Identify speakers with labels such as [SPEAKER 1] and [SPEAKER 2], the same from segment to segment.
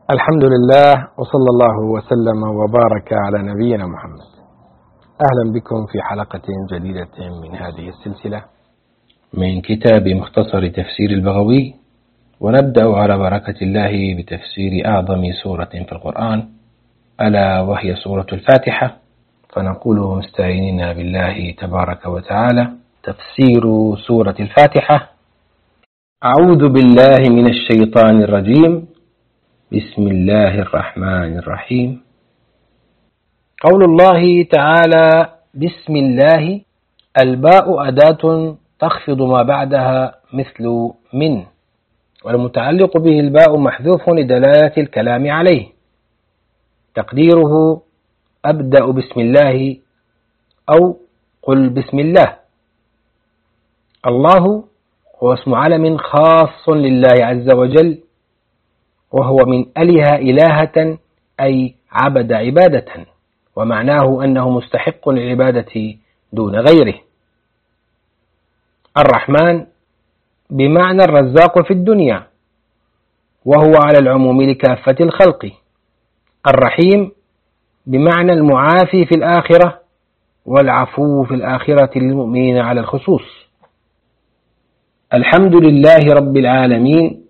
[SPEAKER 1] الحمد لله وصلى الله وسلم وبارك على نبينا محمد. أهلا بكم في حلقة جديدة من هذه السلسلة من كتاب مختصر تفسير البغوي، ونبدأ على بركة الله بتفسير أعظم سورة في القرآن، ألا وهي سورة الفاتحة. فنقول مستعينين بالله تبارك وتعالى: تفسير سورة الفاتحة. أعوذ بالله من الشيطان الرجيم. بسم الله الرحمن الرحيم. قول الله تعالى: بسم الله، الباء أداة تخفض ما بعدها مثل من، والمتعلق به الباء محذوف لدلالة الكلام عليه، تقديره أبدأ بسم الله أو قل بسم الله. الله هو اسم علم خاص لله عز وجل، وهو من أله إلهة أي عبد عبادة، ومعناه أنه مستحق للعبادة دون غيره. الرحمن بمعنى الرزاق في الدنيا، وهو على العموم لكافة الخلق. الرحيم بمعنى المعافي في الآخرة، والعفو في الآخرة للمؤمنين على الخصوص. الحمد لله رب العالمين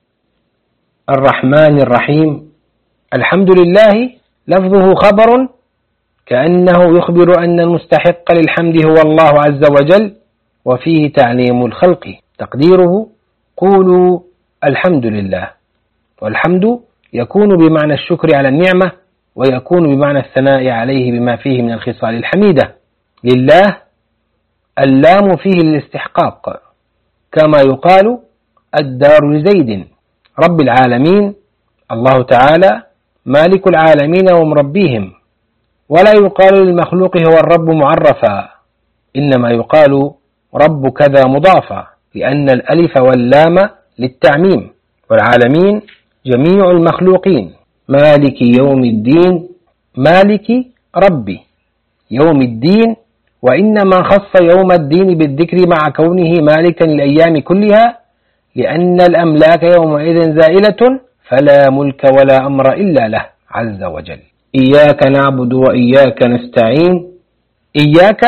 [SPEAKER 1] الرحمن الرحيم. الحمد لله لفظه خبر، كأنه يخبر أن المستحق للحمد هو الله عز وجل، وفيه تعليم الخلق. تقديره قولوا الحمد لله. والحمد يكون بمعنى الشكر على النعمة، ويكون بمعنى الثناء عليه بما فيه من الخصال الحميدة. لله اللام فيه للاستحقاق، كما يقال الدار لزيد. رب العالمين الله تعالى مالك العالمين ومربيهم، ولا يقال للمخلوق هو الرب معرفا، إنما يقال رب كذا مضافا، لأن الألف واللام للتعميم. والعالمين جميع المخلوقين. مالك يوم الدين، مالك ربي يوم الدين، وإنما خص يوم الدين بالذكر مع كونه مالكا للأيام كلها، لأن الأملاك يومئذ زائلة، فلا ملك ولا أمر إلا له عز وجل. إياك نعبد وإياك نستعين. إياك،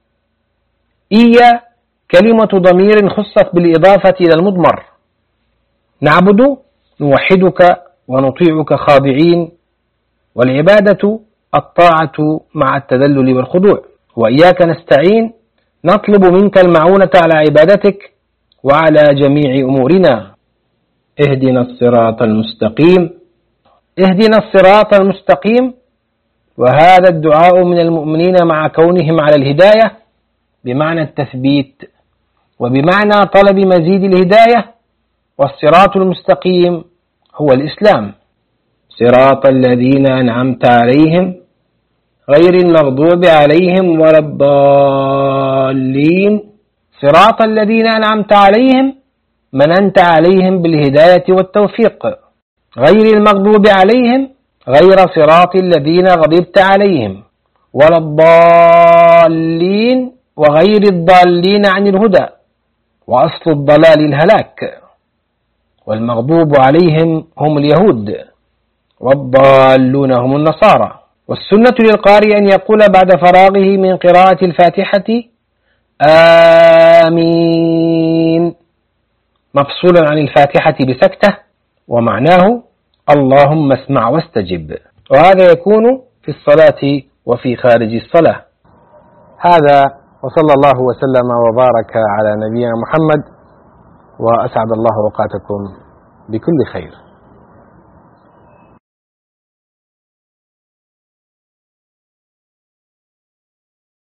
[SPEAKER 1] إيا كلمة ضمير خصت بالإضافة إلى المضمر. نعبد نوحدك ونطيعك خاضعين، والعبادة الطاعة مع التذلل والخضوع. وإياك نستعين نطلب منك المعونة على عبادتك وعلى جميع أمورنا. اهدنا الصراط المستقيم. اهدنا الصراط المستقيم، وهذا الدعاء من المؤمنين مع كونهم على الهداية بمعنى التثبيت، وبمعنى طلب مزيد الهداية. والصراط المستقيم هو الإسلام. صراط الذين أنعمت عليهم غير المغضوب عليهم ولا الضالين. صراط الذين أنعمت عليهم مننت عليهم بالهداية والتوفيق، غير المغضوب عليهم غير صراط الذين غضبت عليهم، ولا الضالين وغير الضالين عن الهدى، وأصل الضلال الهلاك. والمغضوب عليهم هم اليهود، والضالون هم النصارى. والسنة للقارئ أن يقول بعد فراغه من قراءة الفاتحة آمين، مفصولا عن الفاتحة بسكتة، ومعناه اللهم اسمع واستجب. وهذا يكون في الصلاة وفي خارج الصلاة. هذا، وصلى الله وسلم وبارك على نبينا محمد، وأسعد الله أوقاتكم بكل خير.